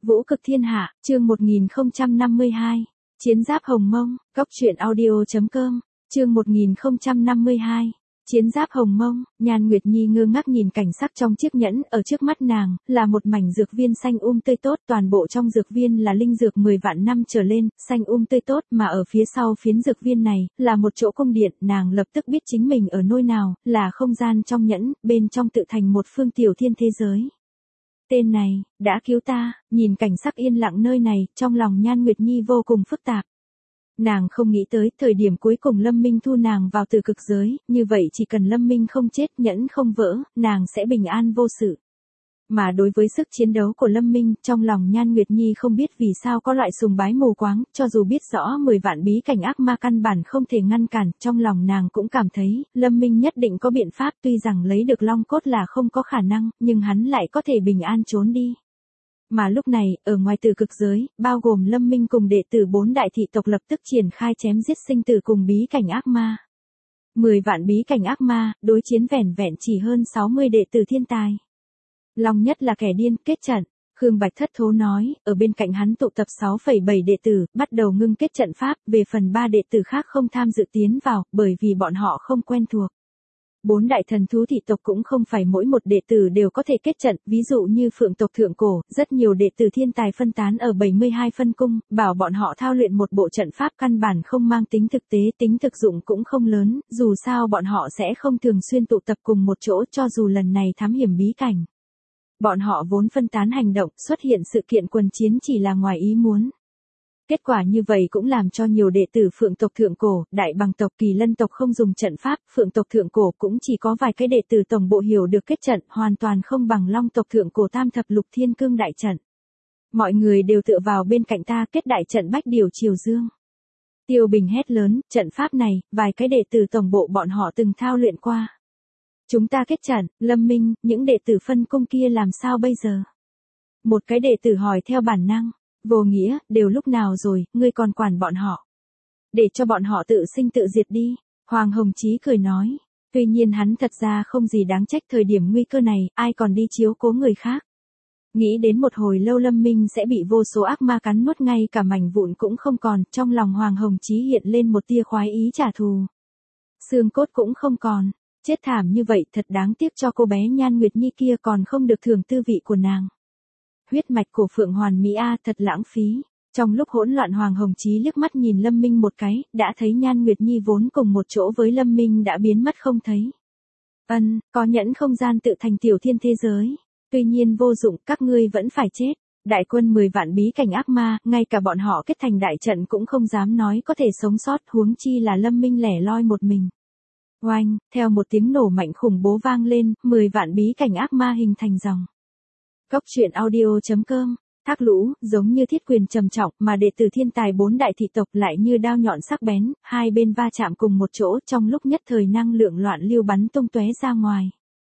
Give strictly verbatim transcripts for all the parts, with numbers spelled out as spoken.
Vũ cực thiên hạ, chương một nghìn không trăm năm mươi hai. Chiến giáp hồng mông, góc truyện audio chấm com, chương một nghìn không trăm năm mươi hai. Chiến giáp hồng mông, Nhan Nguyệt Nhi ngơ ngác nhìn cảnh sắc trong chiếc nhẫn, ở trước mắt nàng, là một mảnh dược viên xanh um tươi tốt, toàn bộ trong dược viên là linh dược mười vạn năm trở lên, xanh um tươi tốt, mà ở phía sau phiến dược viên này, là một chỗ cung điện, nàng lập tức biết chính mình ở nơi nào, là không gian trong nhẫn, bên trong tự thành một phương tiểu thiên thế giới. Tên này, đã cứu ta, nhìn cảnh sắc yên lặng nơi này, trong lòng Nhan Nguyệt Nhi vô cùng phức tạp. Nàng không nghĩ tới, thời điểm cuối cùng Lâm Minh thu nàng vào từ cực giới, như vậy chỉ cần Lâm Minh không chết, nhẫn không vỡ, nàng sẽ bình an vô sự. Mà đối với sức chiến đấu của Lâm Minh, trong lòng Nhan Nguyệt Nhi không biết vì sao có loại sùng bái mù quáng, cho dù biết rõ mười vạn bí cảnh ác ma căn bản không thể ngăn cản, trong lòng nàng cũng cảm thấy, Lâm Minh nhất định có biện pháp, tuy rằng lấy được long cốt là không có khả năng, nhưng hắn lại có thể bình an trốn đi. Mà lúc này, ở ngoài từ cực giới, bao gồm Lâm Minh cùng đệ tử bốn đại thị tộc lập tức triển khai chém giết sinh tử cùng bí cảnh ác ma. Mười vạn bí cảnh ác ma, đối chiến vẻn vẹn chỉ hơn sáu mươi đệ tử thiên tài. Long nhất là kẻ điên, kết trận. Khương Bạch thất thố nói, ở bên cạnh hắn tụ tập sáu phẩy bảy đệ tử, bắt đầu ngưng kết trận pháp, về phần ba đệ tử khác không tham dự tiến vào, bởi vì bọn họ không quen thuộc. Bốn đại thần thú thị tộc cũng không phải mỗi một đệ tử đều có thể kết trận, ví dụ như Phượng tộc thượng cổ, rất nhiều đệ tử thiên tài phân tán ở bảy mươi hai phân cung, bảo bọn họ thao luyện một bộ trận pháp căn bản không mang tính thực tế, tính thực dụng cũng không lớn, dù sao bọn họ sẽ không thường xuyên tụ tập cùng một chỗ, cho dù lần này thám hiểm bí cảnh. Bọn họ vốn phân tán hành động, xuất hiện sự kiện quần chiến chỉ là ngoài ý muốn. Kết quả như vậy cũng làm cho nhiều đệ tử Phượng tộc thượng cổ, Đại Bằng tộc, Kỳ Lân tộc không dùng trận pháp, Phượng tộc thượng cổ cũng chỉ có vài cái đệ tử tổng bộ hiểu được kết trận, hoàn toàn không bằng Long tộc thượng cổ Tam thập lục thiên cương đại trận. Mọi người đều tựa vào bên cạnh ta kết đại trận bách điều triều dương. Tiêu Bình hét lớn, trận pháp này, vài cái đệ tử tổng bộ bọn họ từng thao luyện qua. Chúng ta kết trận, Lâm Minh, những đệ tử phân cung kia làm sao bây giờ? Một cái đệ tử hỏi theo bản năng. Vô nghĩa, đều lúc nào rồi, ngươi còn quản bọn họ. Để cho bọn họ tự sinh tự diệt đi. Hoàng Hồng Chí cười nói. Tuy nhiên hắn thật ra không gì đáng trách thời điểm nguy cơ này, ai còn đi chiếu cố người khác. Nghĩ đến một hồi lâu Lâm Minh sẽ bị vô số ác ma cắn nuốt ngay cả mảnh vụn cũng không còn, trong lòng Hoàng Hồng Chí hiện lên một tia khoái ý trả thù. Xương cốt cũng không còn, chết thảm như vậy thật đáng tiếc cho cô bé Nhan Nguyệt Nhi kia còn không được thưởng tư vị của nàng. Huyết mạch của Phượng Hoàn Mỹ A thật lãng phí. Trong lúc hỗn loạn Hoàng Hồng Chí liếc mắt nhìn Lâm Minh một cái, đã thấy Nhan Nguyệt Nhi vốn cùng một chỗ với Lâm Minh đã biến mất không thấy. Ân, có nhẫn không gian tự thành tiểu thiên thế giới. Tuy nhiên vô dụng, các ngươi vẫn phải chết. Đại quân mười vạn bí cảnh ác ma, ngay cả bọn họ kết thành đại trận cũng không dám nói có thể sống sót, huống chi là Lâm Minh lẻ loi một mình. Oanh, theo một tiếng nổ mạnh khủng bố vang lên, mười vạn bí cảnh ác ma hình thành dòng. Góc truyện audio chấm com, thác lũ, giống như thiết quyền trầm trọng, mà đệ tử thiên tài bốn đại thị tộc lại như đao nhọn sắc bén, hai bên va chạm cùng một chỗ, trong lúc nhất thời năng lượng loạn lưu bắn tung tóe ra ngoài.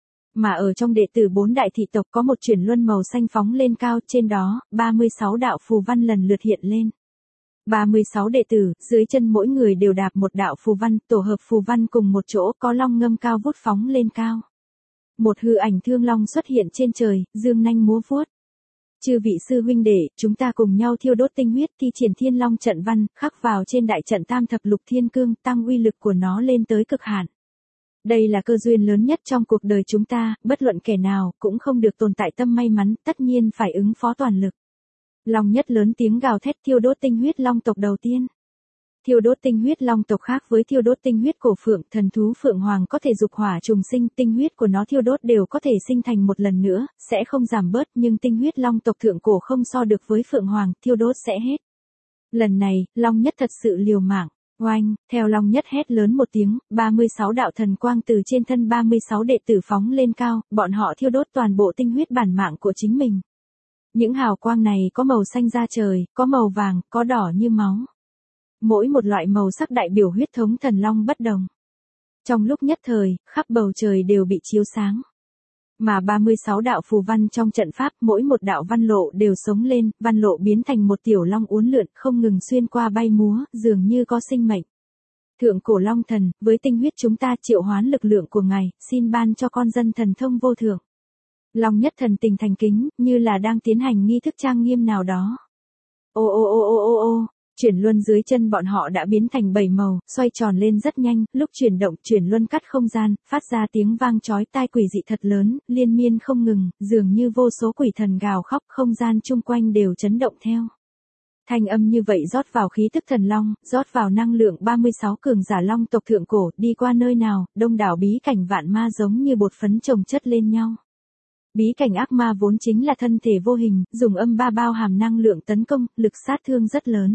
Mà ở trong đệ tử bốn đại thị tộc có một chuyển luân màu xanh phóng lên cao, trên đó, ba mươi sáu đạo phù văn lần lượt hiện lên. ba mươi sáu đệ tử, dưới chân mỗi người đều đạp một đạo phù văn, tổ hợp phù văn cùng một chỗ, có long ngâm cao vút phóng lên cao. Một hư ảnh thương long xuất hiện trên trời, dương nanh múa vuốt. Chư vị sư huynh đệ, chúng ta cùng nhau thiêu đốt tinh huyết, thi triển thiên long trận văn, khắc vào trên đại trận tam thập lục thiên cương, tăng uy lực của nó lên tới cực hạn. Đây là cơ duyên lớn nhất trong cuộc đời chúng ta, bất luận kẻ nào, cũng không được tồn tại tâm may mắn, tất nhiên phải ứng phó toàn lực. Long nhất lớn tiếng gào thét thiêu đốt tinh huyết long tộc đầu tiên. Thiêu đốt tinh huyết long tộc khác với thiêu đốt tinh huyết cổ phượng, thần thú phượng hoàng có thể dục hỏa trùng sinh, tinh huyết của nó thiêu đốt đều có thể sinh thành một lần nữa, sẽ không giảm bớt, nhưng tinh huyết long tộc thượng cổ không so được với phượng hoàng, thiêu đốt sẽ hết. Lần này, long nhất thật sự liều mạng. Oanh, theo long nhất hét lớn một tiếng, ba mươi sáu đạo thần quang từ trên thân ba mươi sáu đệ tử phóng lên cao, bọn họ thiêu đốt toàn bộ tinh huyết bản mạng của chính mình. Những hào quang này có màu xanh da trời, có màu vàng, có đỏ như máu. Mỗi một loại màu sắc đại biểu huyết thống thần long bất đồng. Trong lúc nhất thời, khắp bầu trời đều bị chiếu sáng. Mà ba mươi sáu đạo phù văn trong trận pháp, mỗi một đạo văn lộ đều sống lên, văn lộ biến thành một tiểu long uốn lượn, không ngừng xuyên qua bay múa, dường như có sinh mệnh. Thượng cổ long thần, với tinh huyết chúng ta triệu hoán lực lượng của ngài, xin ban cho con dân thần thông vô thượng. Long Nhất thần tình thành kính, như là đang tiến hành nghi thức trang nghiêm nào đó. Ô ô ô ô ô ô, chuyển luân dưới chân bọn họ đã biến thành bảy màu, xoay tròn lên rất nhanh, lúc chuyển động, chuyển luân cắt không gian, phát ra tiếng vang chói tai quỷ dị thật lớn, liên miên không ngừng, dường như vô số quỷ thần gào khóc, không gian chung quanh đều chấn động theo. Thanh âm như vậy rót vào khí tức thần long, rót vào năng lượng ba mươi sáu cường giả long tộc thượng cổ, đi qua nơi nào, đông đảo bí cảnh vạn ma giống như bột phấn chồng chất lên nhau. Bí cảnh ác ma vốn chính là thân thể vô hình, dùng âm ba bao hàm năng lượng tấn công, lực sát thương rất lớn.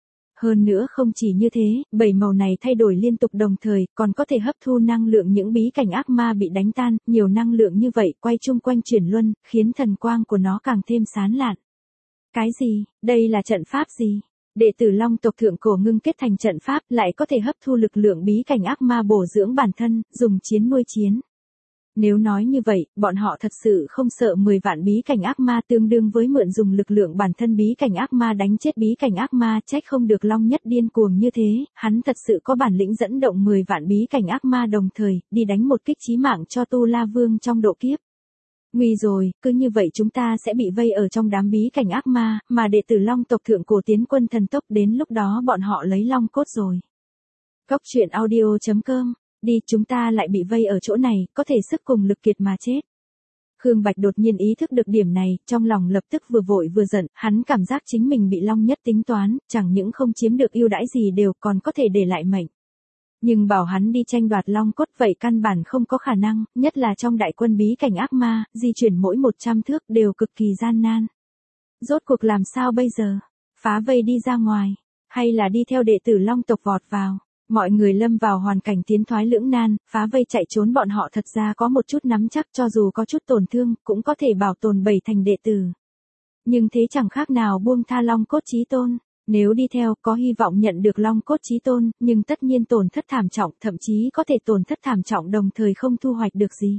Hơn nữa không chỉ như thế, bảy màu này thay đổi liên tục đồng thời, còn có thể hấp thu năng lượng những bí cảnh ác ma bị đánh tan, nhiều năng lượng như vậy quay chung quanh chuyển luân, khiến thần quang của nó càng thêm sáng lạn. Cái gì, đây là trận pháp gì? Đệ tử long tộc thượng cổ ngưng kết thành trận pháp lại có thể hấp thu lực lượng bí cảnh ác ma bổ dưỡng bản thân, dùng chiến nuôi chiến. Nếu nói như vậy, bọn họ thật sự không sợ mười vạn bí cảnh ác ma tương đương với mượn dùng lực lượng bản thân bí cảnh ác ma đánh chết bí cảnh ác ma, trách không được Long Nhất điên cuồng như thế, hắn thật sự có bản lĩnh dẫn động mười vạn bí cảnh ác ma đồng thời, đi đánh một kích chí mạng cho Tu La Vương trong độ kiếp. Nguy rồi, cứ như vậy chúng ta sẽ bị vây ở trong đám bí cảnh ác ma, mà đệ tử Long tộc thượng cổ tiến quân thần tốc, đến lúc đó bọn họ lấy long cốt rồi. Cốc truyện audio chấm com. Đi, chúng ta lại bị vây ở chỗ này, có thể sức cùng lực kiệt mà chết. Khương Bạch đột nhiên ý thức được điểm này, trong lòng lập tức vừa vội vừa giận, hắn cảm giác chính mình bị Long Nhất tính toán, chẳng những không chiếm được ưu đãi gì đều còn có thể để lại mệnh. Nhưng bảo hắn đi tranh đoạt long cốt vậy căn bản không có khả năng, nhất là trong đại quân bí cảnh ác ma, di chuyển mỗi một trăm thước đều cực kỳ gian nan. Rốt cuộc làm sao bây giờ? Phá vây đi ra ngoài, hay là đi theo đệ tử long tộc vọt vào? Mọi người lâm vào hoàn cảnh tiến thoái lưỡng nan, phá vây chạy trốn bọn họ thật ra có một chút nắm chắc cho dù có chút tổn thương, cũng có thể bảo tồn bảy thành đệ tử. Nhưng thế chẳng khác nào buông tha long cốt chí tôn. Nếu đi theo, có hy vọng nhận được long cốt chí tôn, nhưng tất nhiên tổn thất thảm trọng, thậm chí có thể tổn thất thảm trọng đồng thời không thu hoạch được gì.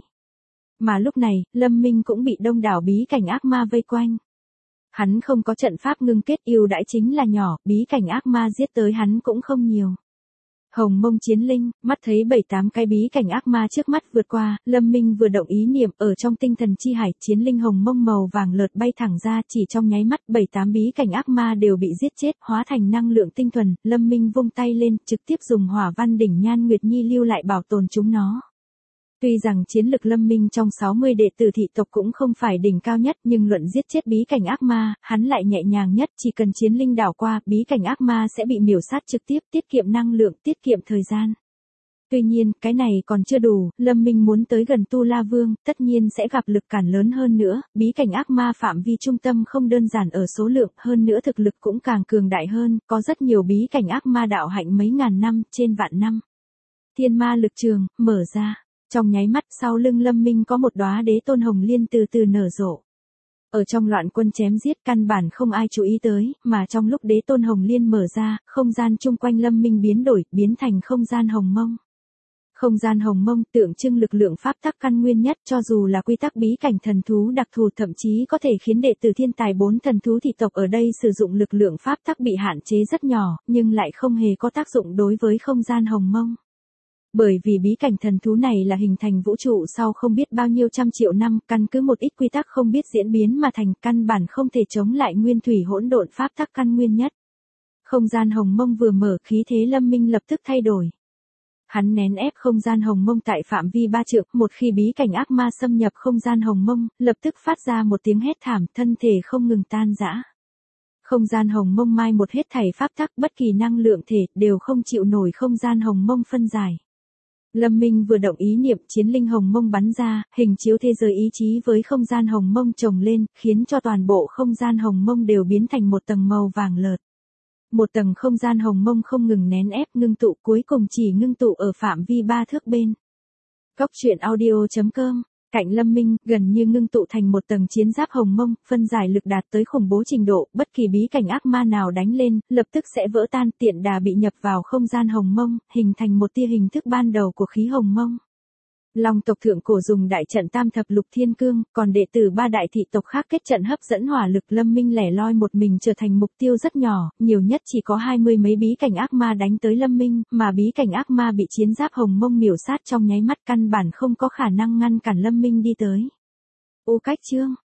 Mà lúc này, Lâm Minh cũng bị đông đảo bí cảnh ác ma vây quanh. Hắn không có trận pháp ngưng kết, ưu đãi chính là nhỏ, bí cảnh ác ma giết tới hắn cũng không nhiều. Hồng Mông Chiến Linh, mắt thấy bảy tám cái bí cảnh ác ma trước mắt vượt qua, Lâm Minh vừa động ý niệm, ở trong tinh thần chi hải, chiến linh hồng mông màu vàng lợt bay thẳng ra, chỉ trong nháy mắt, bảy tám bí cảnh ác ma đều bị giết chết, hóa thành năng lượng tinh thuần, Lâm Minh vung tay lên, trực tiếp dùng hỏa văn đỉnh Nhan Nguyệt Nhi lưu lại bảo tồn chúng nó. Tuy rằng chiến lực Lâm Minh trong sáu mươi đệ tử thị tộc cũng không phải đỉnh cao nhất, nhưng luận giết chết bí cảnh ác ma, hắn lại nhẹ nhàng nhất, chỉ cần chiến linh đảo qua, bí cảnh ác ma sẽ bị miểu sát trực tiếp, tiết kiệm năng lượng, tiết kiệm thời gian. Tuy nhiên, cái này còn chưa đủ, Lâm Minh muốn tới gần Tu La Vương, tất nhiên sẽ gặp lực cản lớn hơn nữa, bí cảnh ác ma phạm vi trung tâm không đơn giản ở số lượng, hơn nữa thực lực cũng càng cường đại hơn, có rất nhiều bí cảnh ác ma đạo hạnh mấy ngàn năm, trên vạn năm. Thiên ma lực trường, mở ra. Trong nháy mắt sau lưng Lâm Minh có một đóa đế tôn hồng liên từ từ nở rộ. Ở trong loạn quân chém giết căn bản không ai chú ý tới, mà trong lúc đế tôn hồng liên mở ra, không gian chung quanh Lâm Minh biến đổi, biến thành không gian hồng mông. Không gian hồng mông tượng trưng lực lượng pháp tắc căn nguyên nhất, cho dù là quy tắc bí cảnh thần thú đặc thù thậm chí có thể khiến đệ tử thiên tài bốn thần thú thị tộc ở đây sử dụng lực lượng pháp tắc bị hạn chế rất nhỏ, nhưng lại không hề có tác dụng đối với không gian hồng mông. Bởi vì bí cảnh thần thú này là hình thành vũ trụ sau không biết bao nhiêu trăm triệu năm, căn cứ một ít quy tắc không biết diễn biến mà thành, căn bản không thể chống lại nguyên thủy hỗn độn pháp tắc căn nguyên nhất. Không gian hồng mông vừa mở, khí thế Lâm Minh lập tức thay đổi. Hắn nén ép không gian hồng mông tại phạm vi ba trượng, một khi bí cảnh ác ma xâm nhập không gian hồng mông, lập tức phát ra một tiếng hét thảm, thân thể không ngừng tan rã. Không gian hồng mông mai một hết thảy pháp tắc, bất kỳ năng lượng thể đều không chịu nổi không gian hồng mông phân giải. Lâm Minh vừa động ý niệm, chiến linh hồng mông bắn ra, hình chiếu thế giới ý chí với không gian hồng mông chồng lên, khiến cho toàn bộ không gian hồng mông đều biến thành một tầng màu vàng lợt. Một tầng không gian hồng mông không ngừng nén ép ngưng tụ, cuối cùng chỉ ngưng tụ ở phạm vi ba thước bên. Cốc truyện audio chấm com. Cạnh Lâm Minh, gần như ngưng tụ thành một tầng chiến giáp hồng mông, phân giải lực đạt tới khủng bố trình độ, bất kỳ bí cảnh ác ma nào đánh lên, lập tức sẽ vỡ tan, tiện đà bị nhập vào không gian hồng mông, hình thành một tia hình thức ban đầu của khí hồng mông. Long tộc thượng cổ dùng đại trận tam thập lục thiên cương, còn đệ tử ba đại thị tộc khác kết trận hấp dẫn hỏa lực, Lâm Minh lẻ loi một mình trở thành mục tiêu rất nhỏ, nhiều nhất chỉ có hai mươi mấy bí cảnh ác ma đánh tới Lâm Minh, mà bí cảnh ác ma bị chiến giáp hồng mông miểu sát trong nháy mắt, căn bản không có khả năng ngăn cản Lâm Minh đi tới. Ô Cách Trương,